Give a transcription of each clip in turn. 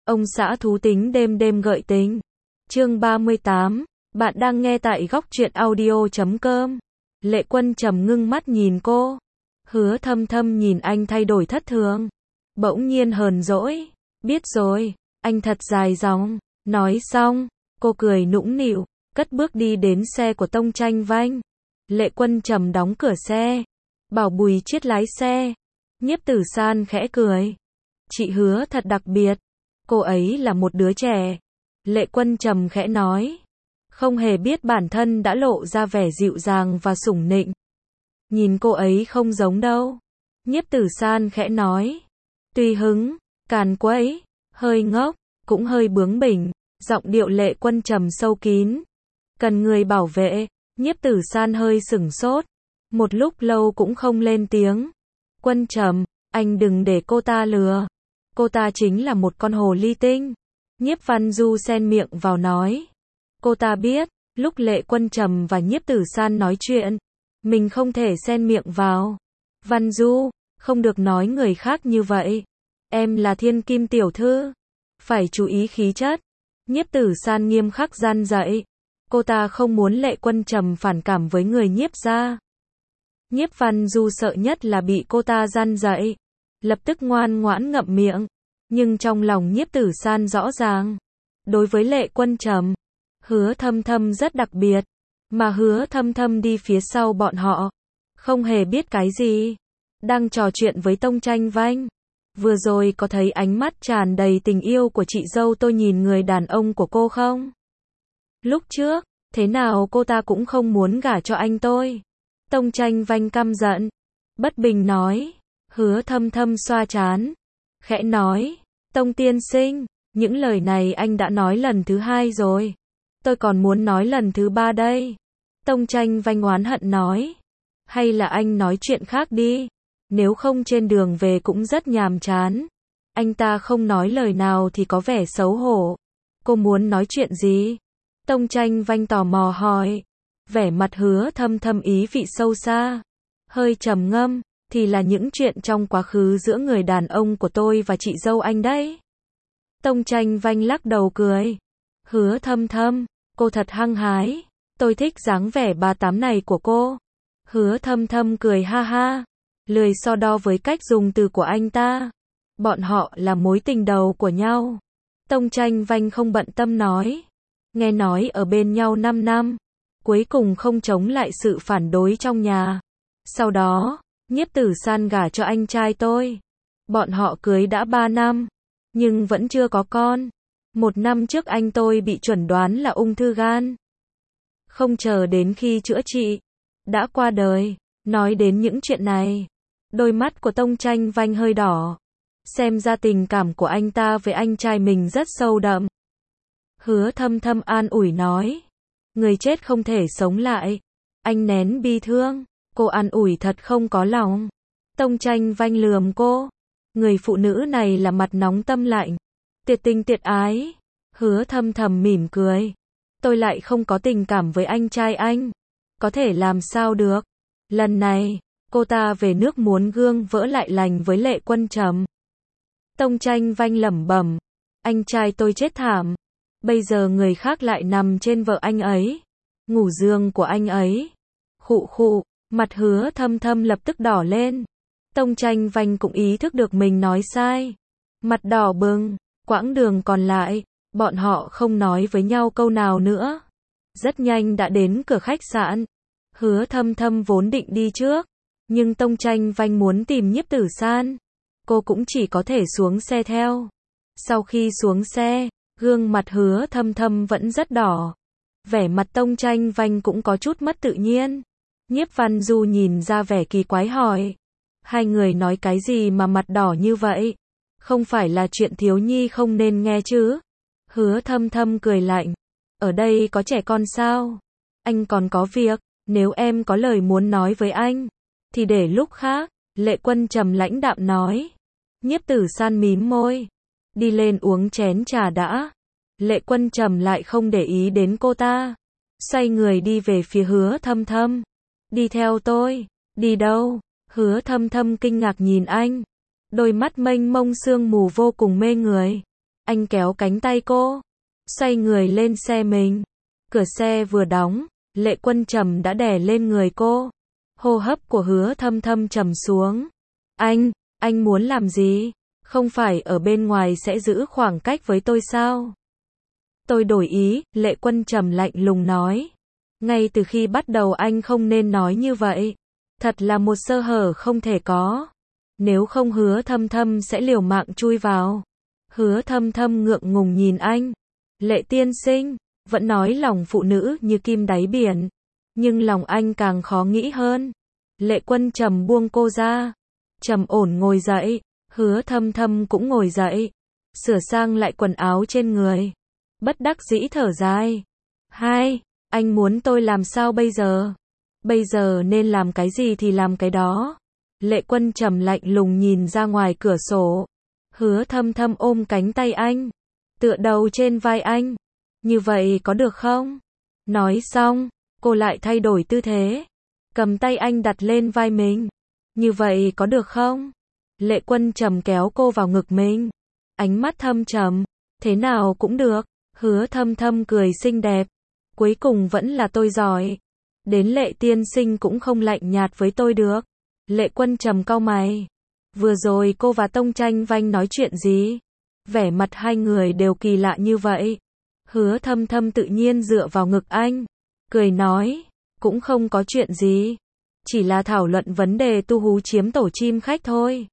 Ông xã thú tính đêm đêm gợi tình. Chương 38. Bạn đang nghe tại góc truyện audio.com. Lệ Quân trầm ngưng mắt nhìn cô. Hứa Thâm Thâm nhìn anh thay đổi thất thường. Bỗng nhiên hờn dỗi. Biết rồi, anh thật dài dòng. Nói xong, cô cười nũng nịu, cất bước đi đến xe của Tông Tranh Vanh. Lệ Quân trầm đóng cửa xe. Bảo Bùi Chiết lái xe. Nhiếp Tử San khẽ cười. Chị Hứa thật đặc biệt. Cô ấy là một đứa trẻ. Lệ Quân trầm khẽ nói. Không hề biết bản thân đã lộ ra vẻ dịu dàng và sủng nịnh. Nhìn cô ấy không giống đâu. Nhiếp Tử San khẽ nói. Tùy hứng, càn quấy, hơi ngốc, cũng hơi bướng bỉnh. Giọng điệu Lệ Quân trầm sâu kín. Cần người bảo vệ. Nhiếp Tử San hơi sửng sốt. Một lúc lâu cũng không lên tiếng. Quân trầm, anh đừng để cô ta lừa. Cô ta chính là một con hồ ly tinh. Nhiếp Văn Du xen miệng vào nói. Cô ta biết, lúc Lệ Quân trầm và Nhiếp Tử San nói chuyện, mình không thể xen miệng vào. Văn Du, không được nói người khác như vậy. Em là thiên kim tiểu thư. Phải chú ý khí chất. Nhiếp Tử San nghiêm khắc gian dạy. Cô ta không muốn Lệ Quân trầm phản cảm với người Nhiếp gia. Nhiếp Văn Du sợ nhất là bị cô ta gian dạy. Lập tức ngoan ngoãn ngậm miệng. Nhưng trong lòng Nhiếp Tử San rõ ràng. Đối với Lệ Quân trầm, Hứa Thâm Thâm rất đặc biệt. Mà Hứa Thâm Thâm đi phía sau bọn họ. Không hề biết cái gì. Đang trò chuyện với Tông Tranh Vanh. Vừa rồi có thấy ánh mắt tràn đầy tình yêu của chị dâu tôi nhìn người đàn ông của cô không? Lúc trước, thế nào cô ta cũng không muốn gả cho anh tôi. Tông Tranh Vanh căm giận. Bất bình nói. Hứa Thâm Thâm xoa trán. Khẽ nói. Tông tiên sinh, những lời này anh đã nói lần thứ 2 rồi. Tôi còn muốn nói lần thứ 3 đây. Tông Tranh Vanh oán hận nói. Hay là anh nói chuyện khác đi. Nếu không trên đường về cũng rất nhàm chán. Anh ta không nói lời nào thì có vẻ xấu hổ. Cô muốn nói chuyện gì? Tông Tranh Vanh tò mò hỏi. Vẻ mặt Hứa Thâm Thâm ý vị sâu xa. Hơi trầm ngâm. Thì là những chuyện trong quá khứ giữa người đàn ông của tôi và chị dâu anh đấy. Tông Tranh Vanh lắc đầu cười. Hứa Thâm Thâm, cô thật hăng hái. Tôi thích dáng vẻ 38 này của cô. Hứa Thâm Thâm cười ha ha. Lười so đo với cách dùng từ của anh ta. Bọn họ là mối tình đầu của nhau. Tông Tranh Vanh không bận tâm nói. Nghe nói ở bên nhau 5 năm. Cuối cùng không chống lại sự phản đối trong nhà. Sau đó, Nhiếp Tử San gả cho anh trai tôi. Bọn họ cưới đã 3 năm. Nhưng vẫn chưa có con. 1 năm trước anh tôi bị chuẩn đoán là ung thư gan. Không chờ đến khi chữa trị. Đã qua đời. Nói đến những chuyện này. Đôi mắt của Tông Tranh Vanh hơi đỏ. Xem ra tình cảm của anh ta với anh trai mình rất sâu đậm. Hứa Thâm Thâm an ủi nói. Người chết không thể sống lại. Anh nén bi thương. Cô an ủi thật không có lòng. Tông Tranh Vanh lườm cô. Người phụ nữ này là mặt nóng tâm lạnh. Tiệt tình tiệt ái. Hứa Thâm Thâm mỉm cười. Tôi lại không có tình cảm với anh trai anh. Có thể làm sao được. Lần này, cô ta về nước muốn gương vỡ lại lành với Lệ Quân trầm. Tông Tranh Vanh lẩm bẩm. Anh trai tôi chết thảm. Bây giờ người khác lại nằm trên vợ anh ấy. Ngủ giường của anh ấy. Khụ khụ. Mặt Hứa Thâm Thâm lập tức đỏ lên. Tông Tranh Vanh cũng ý thức được mình nói sai. Mặt đỏ bừng. Quãng đường còn lại, bọn họ không nói với nhau câu nào nữa. Rất nhanh đã đến cửa khách sạn. Hứa Thâm Thâm vốn định đi trước. Nhưng Tông Tranh Vanh muốn tìm Nhiếp Tử San. Cô cũng chỉ có thể xuống xe theo. Sau khi xuống xe, gương mặt Hứa Thâm Thâm vẫn rất đỏ. Vẻ mặt Tông Tranh Vanh cũng có chút mất tự nhiên. Nhiếp Văn Du nhìn ra vẻ kỳ quái hỏi. Hai người nói cái gì mà mặt đỏ như vậy? Không phải là chuyện thiếu nhi không nên nghe chứ? Hứa Thâm Thâm cười lạnh. Ở đây có trẻ con sao? Anh còn có việc. Nếu em có lời muốn nói với anh, thì để lúc khác. Lệ Quân trầm lãnh đạm nói. Nhiếp Tử San mím môi. Đi lên uống chén trà đã. Lệ Quân trầm lại không để ý đến cô ta. Xoay người đi về phía Hứa Thâm Thâm. Đi theo tôi. Đi đâu? Hứa Thâm Thâm kinh ngạc nhìn anh. Đôi mắt mênh mông sương mù vô cùng mê người. Anh kéo cánh tay cô, xoay người lên xe mình. Cửa xe vừa đóng, Lệ Quân Trầm đã đè lên người cô. Hô hấp của Hứa Thâm Thâm trầm xuống. Anh muốn làm gì? Không phải ở bên ngoài sẽ giữ khoảng cách với tôi sao? Tôi đổi ý, Lệ Quân Trầm lạnh lùng nói. Ngay từ khi bắt đầu anh không nên nói như vậy. Thật là một sơ hở không thể có. Nếu không Hứa Thâm Thâm sẽ liều mạng chui vào. Hứa Thâm Thâm ngượng ngùng nhìn anh. Lệ tiên sinh, vẫn nói lòng phụ nữ như kim đáy biển. Nhưng lòng anh càng khó nghĩ hơn. Lệ Quân Trầm buông cô ra. Trầm ổn ngồi dậy. Hứa Thâm Thâm cũng ngồi dậy. Sửa sang lại quần áo trên người. Bất đắc dĩ thở dài. Anh muốn tôi làm sao bây giờ? Bây giờ nên làm cái gì thì làm cái đó. Lệ Quân Trầm lạnh lùng nhìn ra ngoài cửa sổ. Hứa Thâm Thâm ôm cánh tay anh, tựa đầu trên vai anh. Như vậy có được không? Nói xong, cô lại thay đổi tư thế, cầm tay anh đặt lên vai mình. Như vậy có được không? Lệ Quân Trầm kéo cô vào ngực mình, ánh mắt thâm trầm. Thế nào cũng được. Hứa Thâm Thâm cười xinh đẹp. Cuối cùng vẫn là tôi giỏi. Đến Lệ tiên sinh cũng không lạnh nhạt với tôi được. Lệ Quân Trầm cau mày. Vừa rồi cô và Tông Tranh Vanh nói chuyện gì? Vẻ mặt hai người đều kỳ lạ như vậy. Hứa Thâm Thâm tự nhiên dựa vào ngực anh, cười nói, cũng không có chuyện gì. Chỉ là thảo luận vấn đề tu hú chiếm tổ chim khách thôi.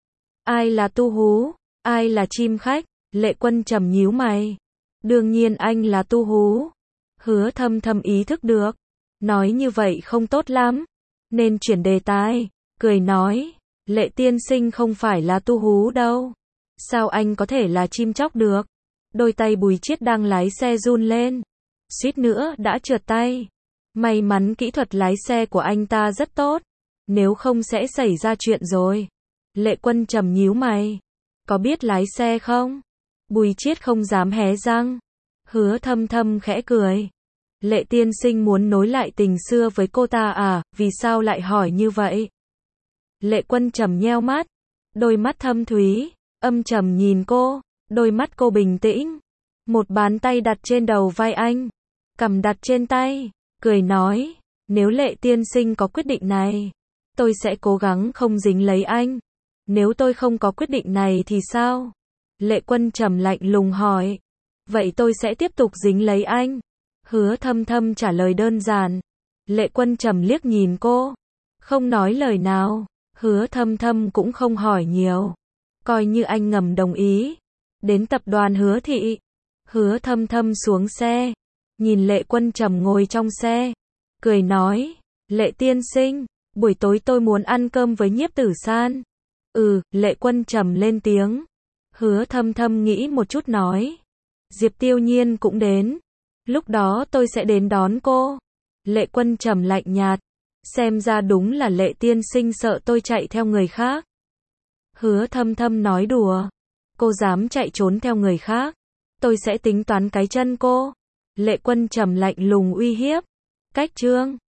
Ai là tu hú? Ai là chim khách? Lệ Quân Trầm nhíu mày. Đương nhiên anh là tu hú. Hứa Thâm Thâm ý thức được. Nói như vậy không tốt lắm. Nên chuyển đề tài. Cười nói, Lệ tiên sinh không phải là tu hú đâu. Sao anh có thể là chim chóc được? Đôi tay Bùi Chiết đang lái xe run lên. Suýt nữa đã trượt tay. May mắn kỹ thuật lái xe của anh ta rất tốt. Nếu không sẽ xảy ra chuyện rồi. Lệ Quân Trầm nhíu mày. Có biết lái xe không? Bùi Chiết không dám hé răng. Hứa Thâm Thâm khẽ cười. Lệ tiên sinh muốn nối lại tình xưa với cô ta à? Vì sao lại hỏi như vậy? Lệ Quân Trầm nheo mắt. Đôi mắt thâm thúy, âm trầm nhìn cô. Đôi mắt cô bình tĩnh. Một bàn tay đặt trên đầu vai anh, cằm đặt trên tay, cười nói, nếu Lệ tiên sinh có quyết định này, tôi sẽ cố gắng không dính lấy anh. Nếu tôi không có quyết định này thì sao? Lệ Quân Trầm lạnh lùng hỏi. Vậy tôi sẽ tiếp tục dính lấy anh. Hứa Thâm Thâm trả lời đơn giản. Lệ Quân Trầm liếc nhìn cô, không nói lời nào. Hứa Thâm Thâm cũng không hỏi nhiều, coi như anh ngầm đồng ý. Đến tập đoàn Hứa thị, Hứa Thâm Thâm xuống xe, nhìn Lệ Quân Trầm ngồi trong xe, cười nói, Lệ tiên sinh, buổi tối tôi muốn ăn cơm với Nhiếp Tử San. Lệ Quân Trầm lên tiếng. Hứa Thâm Thâm nghĩ một chút nói, Diệp Tiêu Nhiên cũng đến, lúc đó tôi sẽ đến đón cô. Lệ Quân Trầm lạnh nhạt, xem ra đúng là Lệ tiên sinh sợ tôi chạy theo người khác. Hứa Thâm Thâm nói đùa, cô dám chạy trốn theo người khác, tôi sẽ tính toán cái chân cô. Lệ Quân Trầm lạnh lùng uy hiếp. Cách chương